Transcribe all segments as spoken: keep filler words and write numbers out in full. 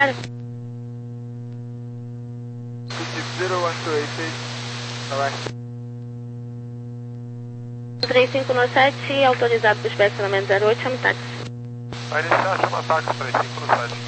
zero one two eight eight. Bye. três cinco nove sete, autorizado para o estacionamento zero oito, chama táxi. Vai iniciar, chama táxi três cinco nove sete.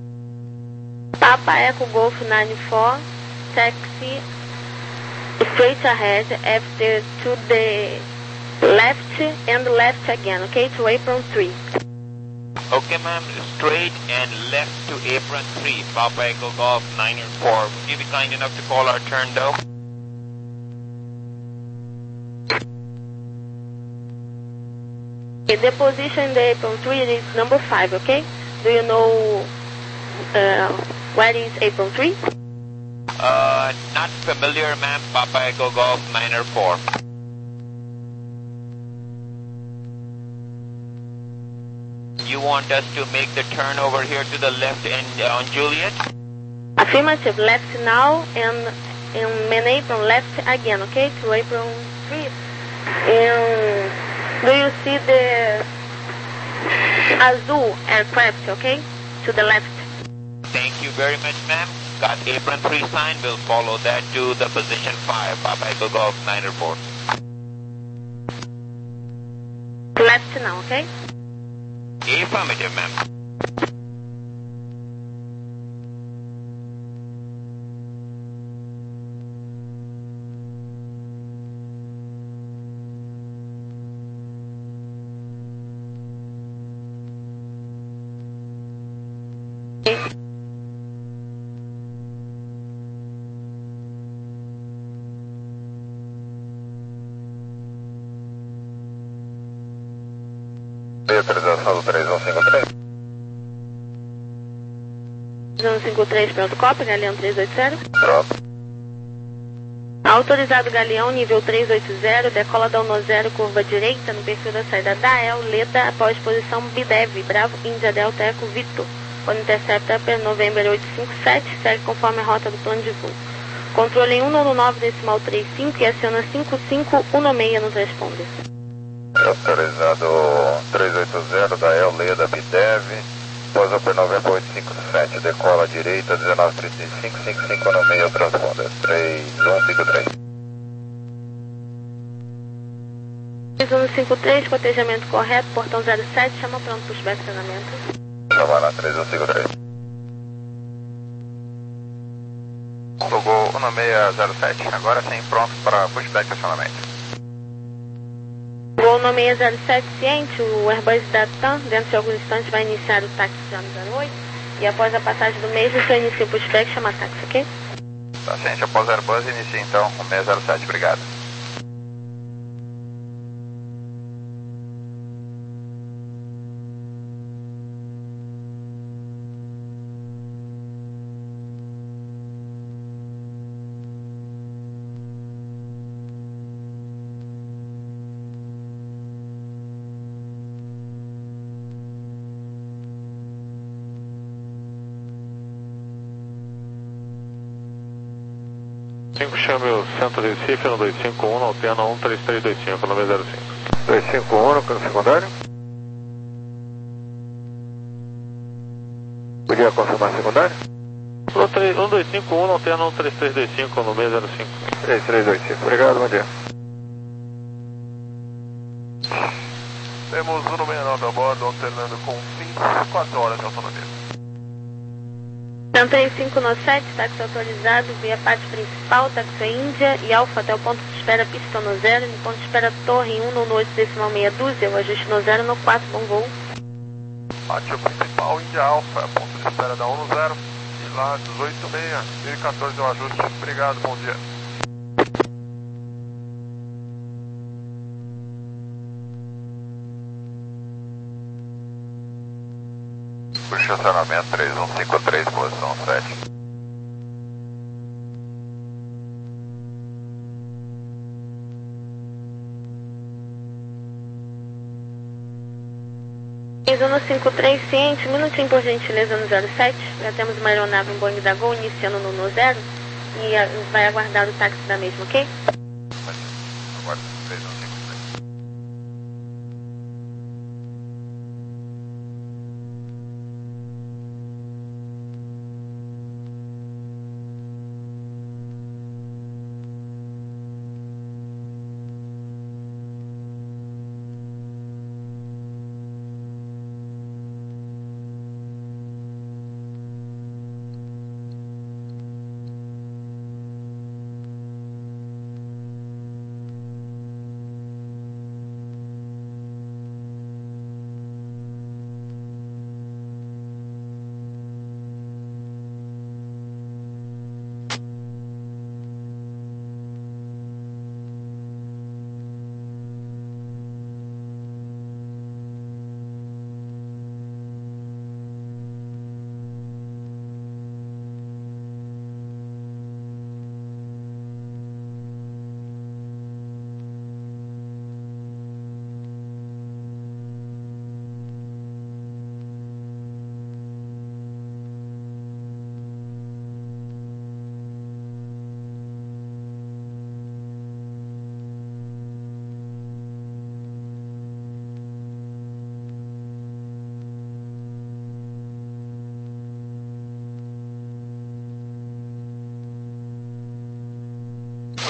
Papa Echo Golf nine four, taxi straight ahead after to the left and left again, okay, to apron three. Okay, ma'am, straight and left to apron three, Papa Echo Golf nine four. Would you be kind enough to call our turn though? Okay, the position in the apron three is number five, okay? Do you know uh, where is apron three? Uh, not familiar, ma'am, Papa Echo Golf nine four. You want us to make the turn over here to the left and uh, on Juliet? Affirmative, left now and in main apron left again, okay? To apron three. And do you see the Azul aircraft, okay? To the left. Thank you very much, ma'am. Got apron three sign. We'll follow that to the position five, Papa Echo Golf nine four. Left now, okay? Affirmative, ma'am. Autorização do três um cinco três. três um cinco três, pronto, copy, Galeão três oito zero. Pronto. Autorizado Galeão, nível três oito zero, decola da um zero, curva direita, no perfil da saída da El, Leda, após posição B D E V, Bravo, Índia, Delta, Eco, Victor. Quando intercepta para November oito cinco sete, segue conforme a rota do plano de voo. Controle em um nove nove decimal trinta e cinco e aciona cinco cinco um seis no transponder. Autorizado três oito zero da El, Leda, B D E V, pousa por November oito cinco sete, decola à direita, dezenove trinta e cinco, cinco cinco no meio, transponder, três um cinco três. três um cinco três, cotejamento correto, portão zero sete, chama pronto para o estacionamento. Chama lá, três um cinco três. Logou um seis zero sete, agora sim, pronto para pushback estacionamento. Voo no seis zero sete ciente, o Airbus da TAM, dentro de alguns instantes, vai iniciar o táxi já no zero oito, e após a passagem do mesmo, você inicia o pushback e chama táxi, ok? Tá, ciente, após Airbus, inicia então o seis zero sete, obrigado. cinco, chame o centro de Recife no dois cinco um, alterna um três três dois cinco, no zero cinco. dois cinco um no campo secundário. Podia confirmar secundário? um dois cinco um, alterna um três três dois cinco, no zero cinco. três três dois cinco, obrigado, bom dia. Temos um seis nove a bordo, alternando com vinte e quatro horas de autonomia. Então três cinco nove sete, táxi autorizado, via parte principal, táxi Índia e Alfa até o ponto de espera pista no zero, no ponto de espera torre em um no oito decimal meia dúzia, o ajuste no zero no quatro, bom voo. Pátio principal, Índia Alfa, ponto de espera da um no zero, e lá dezoito meia, mil e quatorze é o ajuste, obrigado, bom dia. Estacionamento três um cinco três, posição sete. três um cinco três, ciente, um minutinho por gentileza no zero sete. Já temos uma aeronave em Boeing da Gol iniciando no no zero e a, vai aguardar o táxi da mesma, ok? Aguardo três um cinco três.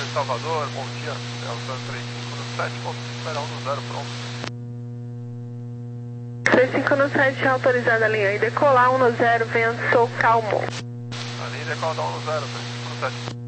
Salvador, bom dia, Delta três cinco sete, ponto de espera um no zero, pronto. três cinco sete, autorizada a linha e decolar um no zero, vento calmo. A linha decola um no zero, três cinco sete.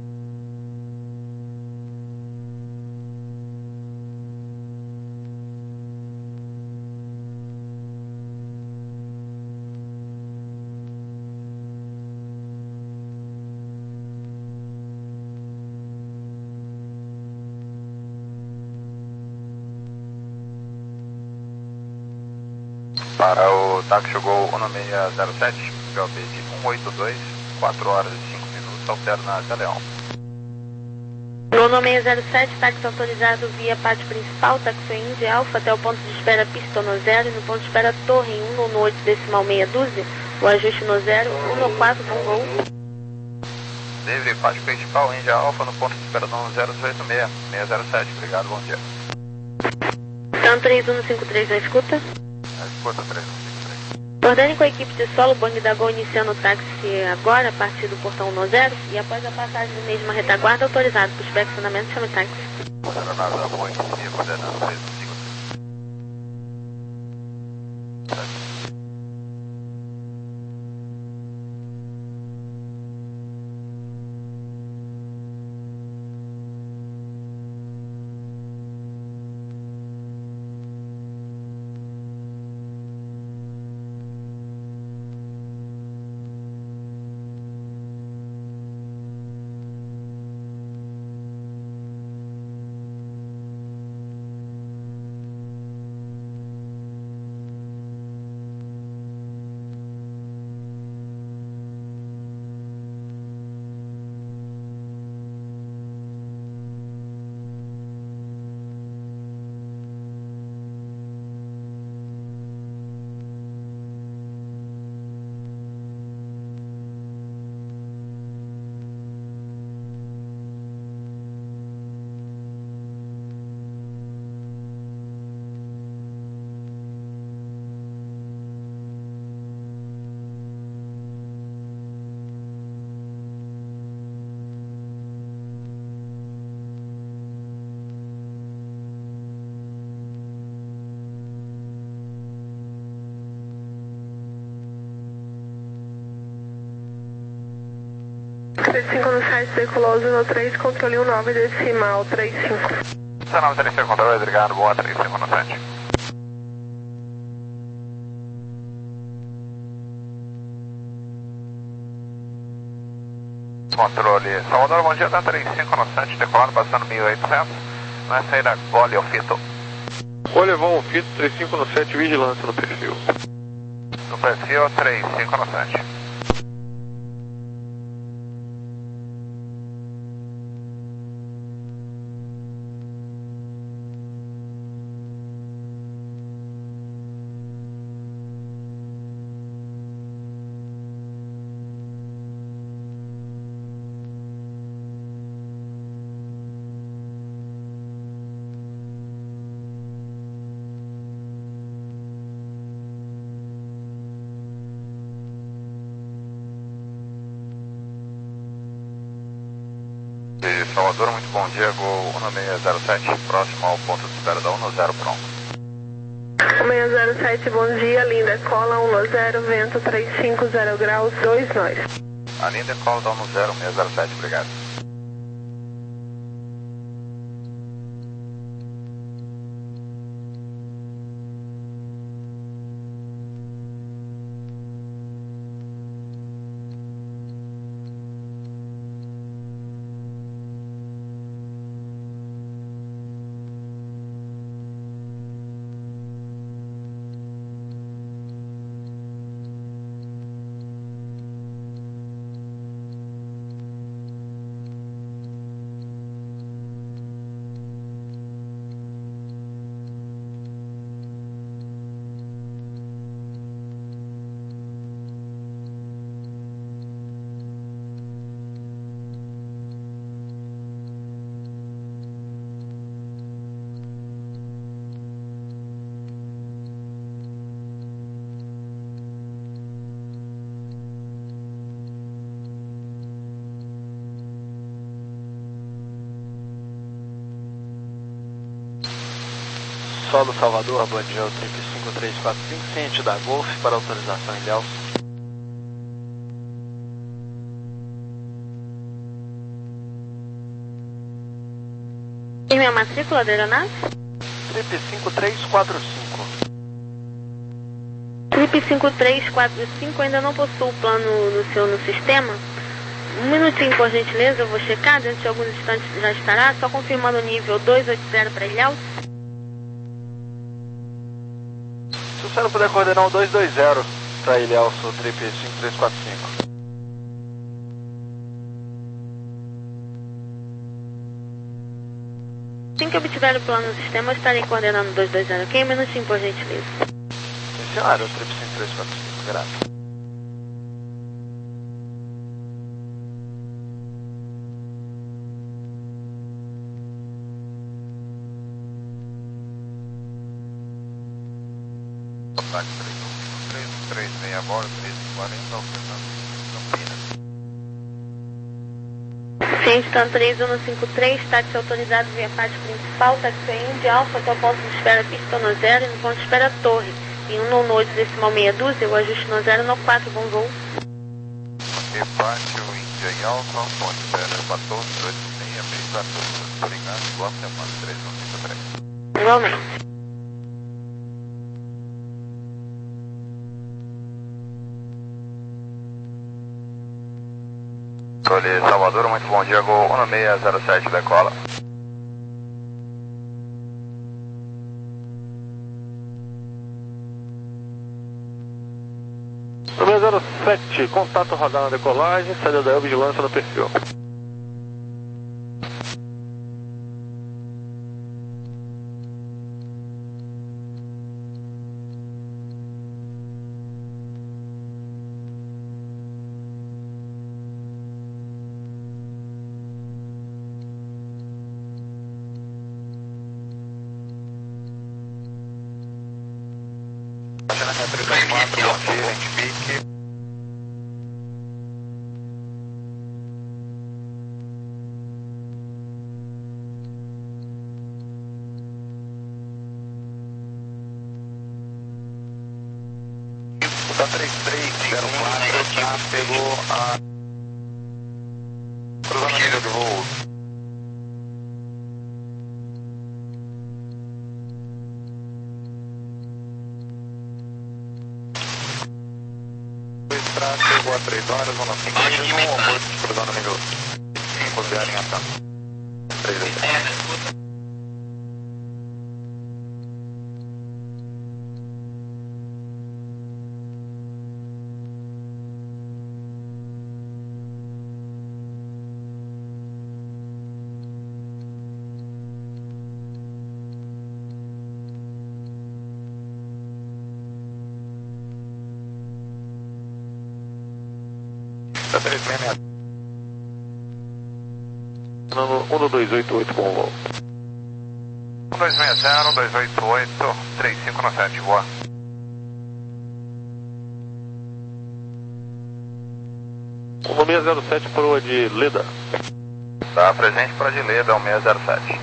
Para o táxi chegou um seis zero sete, P O B de um oito dois, quatro horas e cinco minutos, alterna Galeão. Bruno seis zero sete, táxi autorizado via pátio principal, táxi Indy Alfa até o ponto de espera pista no zero e no ponto de espera torre em um no oito decimal meia dúzia, o ajuste no zero, um no quatro, bom gol. Livre, pátio principal, Indy Alfa no ponto de espera no zero oito seis, seis zero sete, obrigado, bom dia. São três um cinco três, na escuta? Escuta três um cinco três. Ordene com a equipe de solo, Bang da Gol iniciando o táxi agora, a partir do portão um zero e após a passagem do mesmo retaguarda, autorizado para os flexionamentos, chame táxi. Coordenada Gol inicia, coordenando três um cinco três. três cinco sete, decolou no três, controle um nove decimal três cinco. dezenove trinta e cinco, controle, obrigado, boa três cinco sete. Controle, Salvador, bom dia, da três cinco sete, decolando, passando mil e oitocentos, vai sair da Gole ao Fito. Gole vão ao Fito, três cinco sete, vigilância no perfil. No perfil três cinco sete. Salvador, muito bom dia, voo um seis zero sete, próximo ao ponto de espera da um zero, pronto. um seis zero sete, bom dia, linda cola um zero, vento três cinco zero graus, dois nós. A linda cola da um zero, seis zero sete, obrigado. Solo Salvador, bom dia, o trip cinco três quatro cinco, ciente da Golf para autorização em Ilhéus. E minha matrícula da aeronave? Trip cinco três quatro cinco. Trip cinco três quatro cinco, ainda não possuo o plano no seu no sistema. Um minutinho, por gentileza, eu vou checar, dentro de alguns instantes já estará, só confirmando o nível dois oito zero para Ilhéus. Se o senhor puder coordenar o dois dois zero para Ilhéus, o trip cinco três quatro cinco. Assim que obtiver o plano no sistema, eu estarei coordenando dois dois zero, ok? Um minutinho, por gentileza. Sim, senhora, o trip cinco três quatro cinco, graças. Contato três um cinco três, três seis a bordo, três quarenta, operando Campinas. Ciente três um cinco três, táxi autorizado via parte principal, táxi Indy Alfa, até o ponto de espera pista no zero e no ponto de espera torre. Em um no oito decimal meia dúzia, o ajuste no zero no quatro, bom voo. Ok, parte o Indy Alfa, ponte de espera quatorze, dois seis, bem quatorze, obrigado, boa semana, três um cinco três. Igualmente. Olhe, Salvador, muito bom dia, Gol um seis zero sete, decola. um seis zero sete, contato radar na decolagem, saída da vigilância no perfil. três três zero quatro, tá, pegou a cruzamento de voo. Estrada chegou a três horas, zona cinco, um aborto cruzando o nível cinco zero em ação. três oito. três seis seis. um dois oito oito, bom voo. um dois seis zero, dois oito oito, três cinco no sete, boa. um seis zero sete para o de Leda. Tá presente para de Leda, um seis zero sete.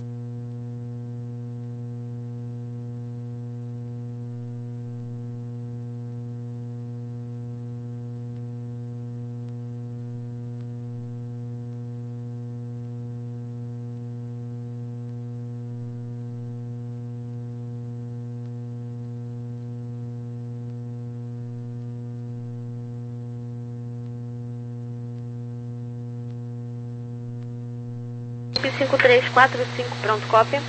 cinco três quatro cinco, pronto, cópia.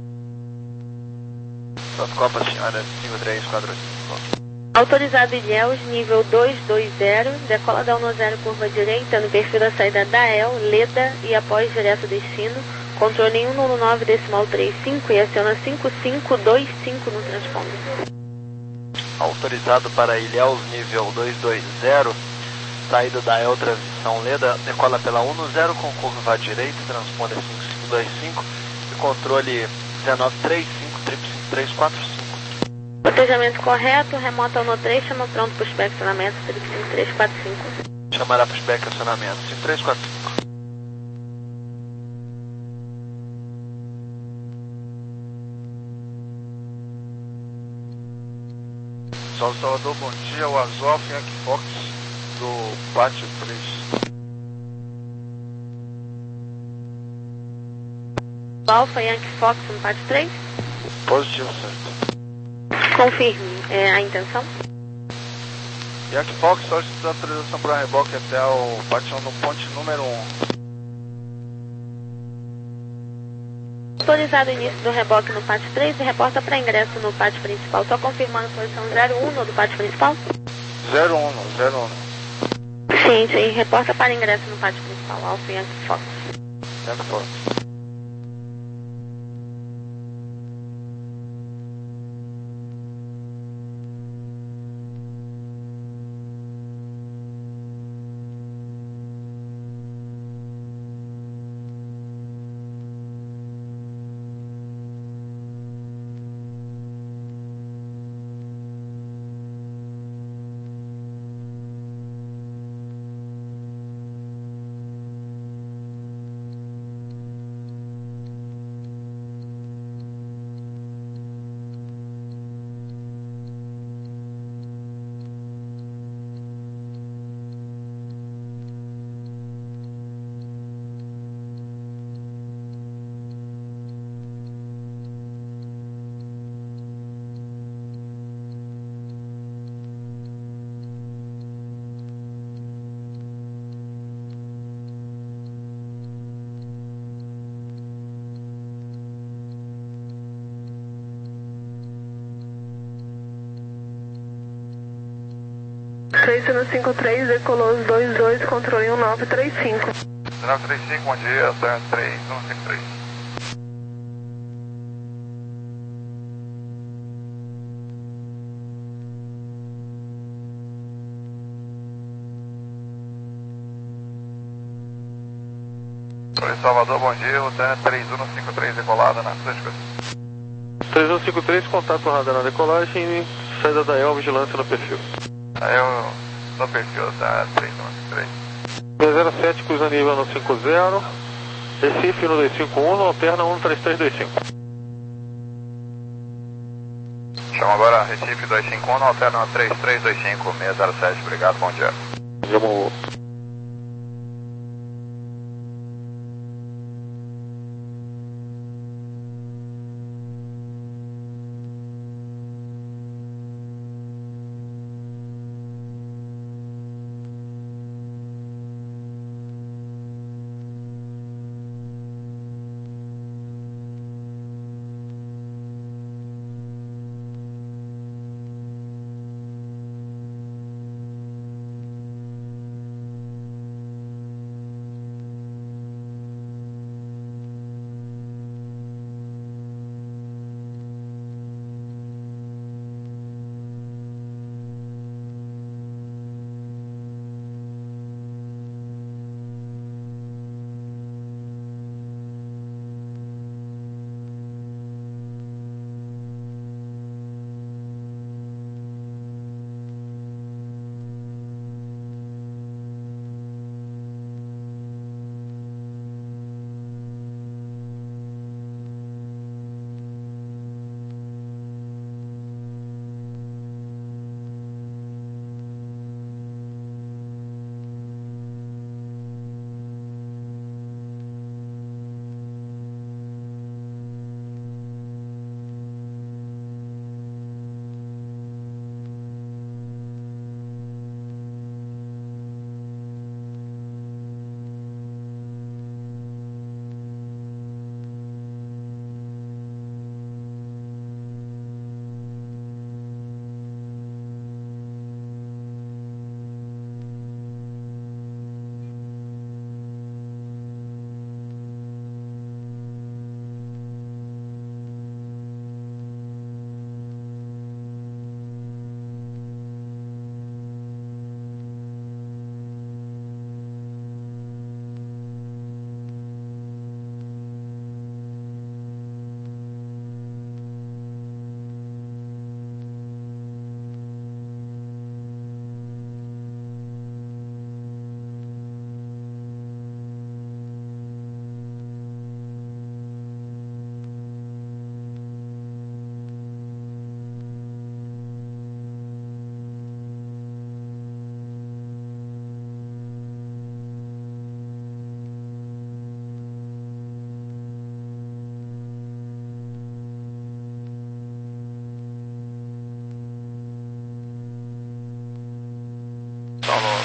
Pronto, copa, senhora, cinco três quatro cinco. Autorizado Ilhéus, nível dois dois zero, decola da um zero, curva direita, no perfil da saída da E L, Leda e após direto destino, controle um nove nove decimal trinta e cinco e aciona cinco cinco dois cinco no transponder. Autorizado para Ilhéus, nível dois dois zero, saída da E L, transição Leda, decola pela um zero com curva à direita, transponder cinco cinco dois cinco e controle dezenove trinta e cinco, trip cinco três quatro cinco. Cotejamento correto, remota um três, chama pronto para o espectronamento, trip cinco três quatro cinco. Chamará para o espectronamento, cinco três quatro cinco. Sol Salvador, bom dia, o Azov Yankee Fox do Pátio três. Alfa Yankee Fox no Pátio três? Positivo, certo. Confirme é, a intenção. Yankee Fox solicitando autorização para reboque até o pátio no ponte número um. Autorizado o início do reboque no pátio três e reporta para ingresso no pátio principal. Só confirmando a posição zero um do pátio principal? zero um, zero um. Sim, sim, reporta para ingresso no pátio principal. Alfa Yankee Fox. Yankee Fox. três zero cinco três, decolou os dois dois, controle um nove três cinco. nove três cinco, bom dia, três um cinco três. Oi, Salvador, bom dia, o três um cinco três decolada na Atlântica. três um cinco três, contato radar na decolagem, saída da E L, vigilância no perfil. Aí eu no perfil da três um cinco três. dois zero sete, cruzando nível no cinco zero, Recife no dois cinco um, alterna um três três dois cinco. Chama agora Recife dois cinco um, alterna três três dois cinco, seis zero sete, obrigado, bom dia. Vamos.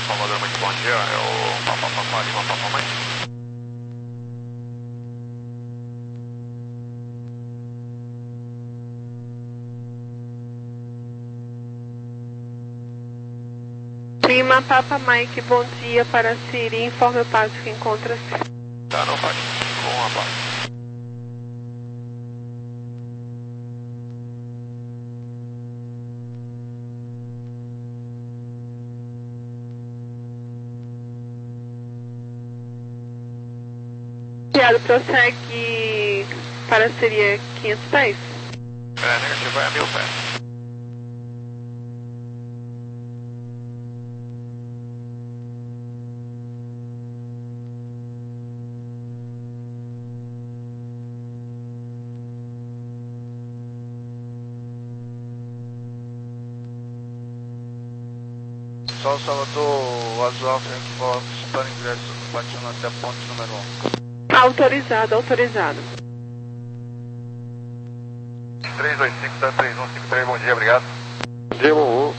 Salvador, muito bom dia. É o Papa Papa Lima Papa Mike. Lima Papa Mike, bom dia para Siri. Informe o passo que encontra-se. Tá, não faz. Bom, rapaz. Tiago, prossegue para Siri quinhentos pés. É, negativo, vai a mil pés. Sol Salvador, Azul Alfa Yankee Fox para ingresso no Baixão até ponto número um. Autorizado, autorizado. três dois cinco, três um cinco três, bom dia, obrigado. Dia, bom.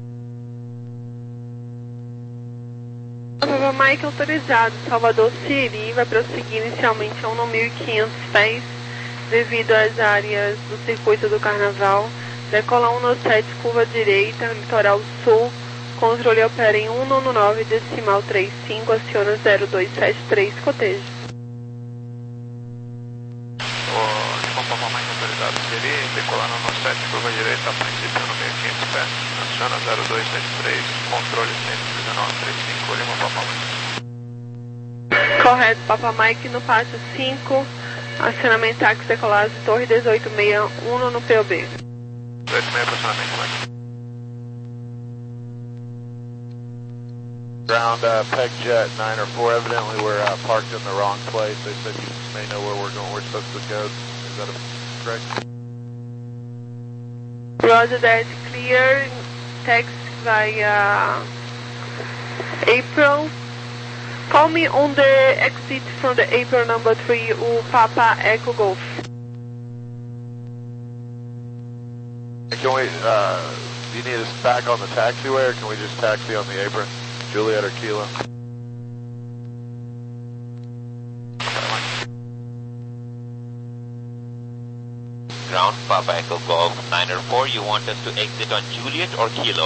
Papa Mike autorizado. Salvador Siri vai prosseguir inicialmente a um mil e quinhentos pés devido às áreas do circuito do Carnaval. Decola um sete, curva direita, litoral sul. Controle opera em cento e noventa e nove, decimal trinta e cinco, aciona zero dois sete três, cotejo. O Lima Papa Mike autorizado. Siri, decolando no sete, curva direita, a princípio no meio quinhentos pés. Aciona zero dois sete três, controle cento e dezenove, trinta e cinco, Lima Papa Mike. Correto, Papa Mike no passo cinco, acionamento táxi decolado, torre dezoito sessenta e um no P O B. dezoito e meio aproximadamente, Mike. Ground uh, Peg Jet nine or four, evidently we're uh, parked in the wrong place. They said you may know where we're going, we're supposed to go. Is that a, correct? Roger that, clear, text via April. Call me on the exit from the April number three, o Papa Echo Golf. Can we, uh, do you need us back on the taxiway or can we just taxi on the apron? Juliet or Kilo? Ground Papa Echo Golf nine or four, you want us to exit on Juliet or Kilo?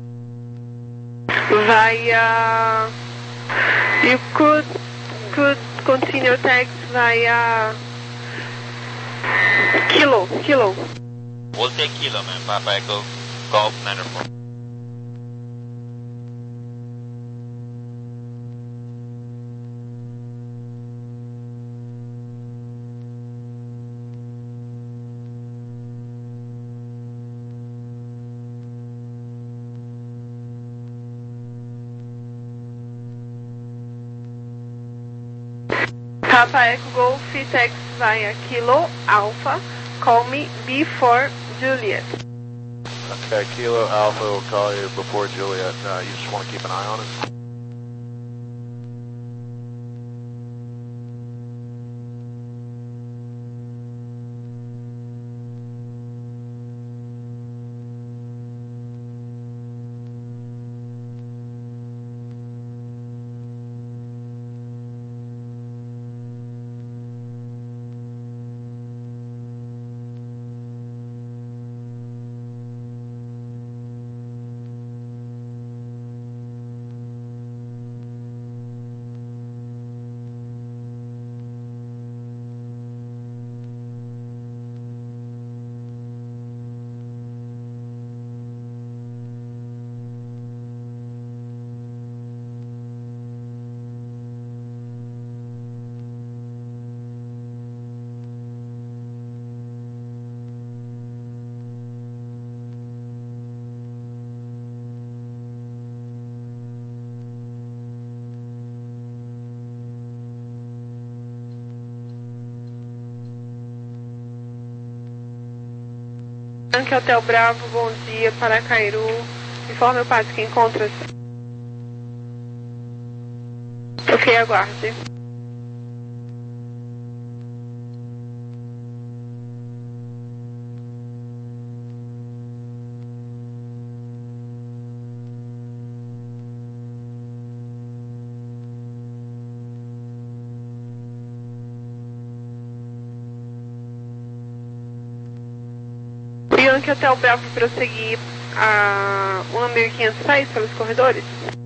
Via, you could could continue text via Kilo, Kilo. We'll take Kilo, man. Papa Echo Golf nine or four. Papa Echo Golf, text via Kilo Alpha, call me before Juliet. Okay, Kilo Alpha will call you before Juliet. Uh, you just want to keep an eye on it? Yankee Hotel Bravo, bom dia, para Cairu. Informe o passo que encontra-se. Ok, aguarde. Yankee Hotel Bravo prosseguir a um mil e quinhentos pés pelos corredores.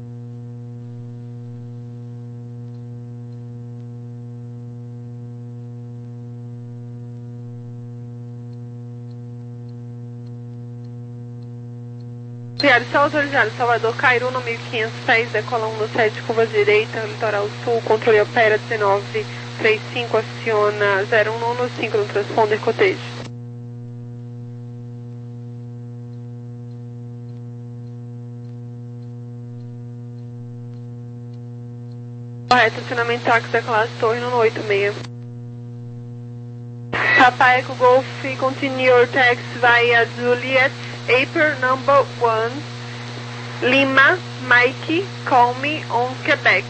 Diário, está autorizado. Salvador, Cairu, no mil e quinhentos pés, decola um no sete, curva direita, litoral sul, controle opera dezenove trinta e cinco, aciona zero um no cinco no transponder cottage. Correto, acionamento táxi, decolar torre no oito seis. Papa Eco Golf, continue your taxi via Juliet, April number one, Lima, Mike, call me on Quebec.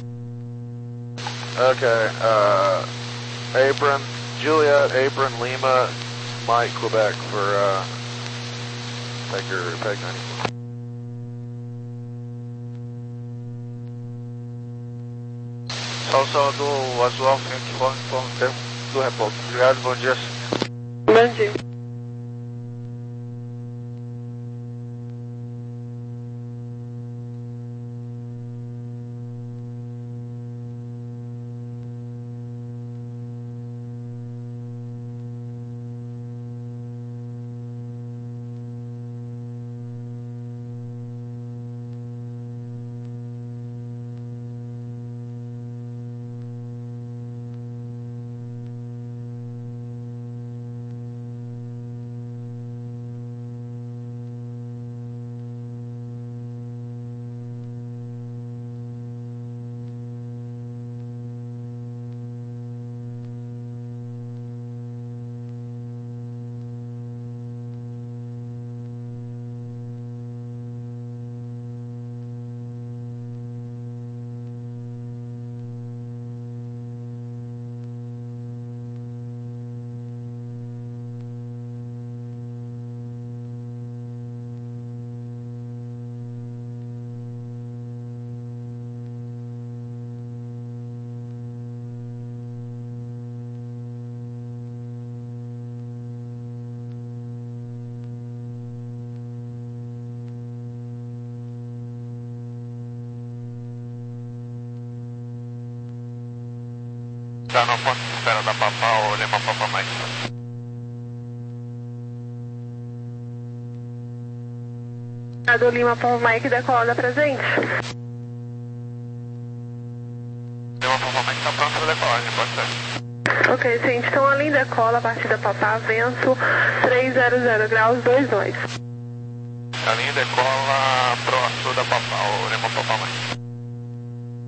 Okay, uh, Abram, Juliet, Abram, Lima, Mike, Quebec for, uh, take your Peg ninety-four. Salve Salvador, Azul Alfa Yankee Fox, informe o tempo do repórter. Obrigado, bom dia. Bom dia. Tá no ponto de espera da Papá, ou Lima Papa Mike. A do Lima Papa Mike decola presente. Lima Papa Mike tá pronto para decolagem, pode ser. Ok, gente, então a linha decola a partir da Papá, vento trezentos graus dois dois. A linha decola pro sul da Papá, ou Lima Papa Mike.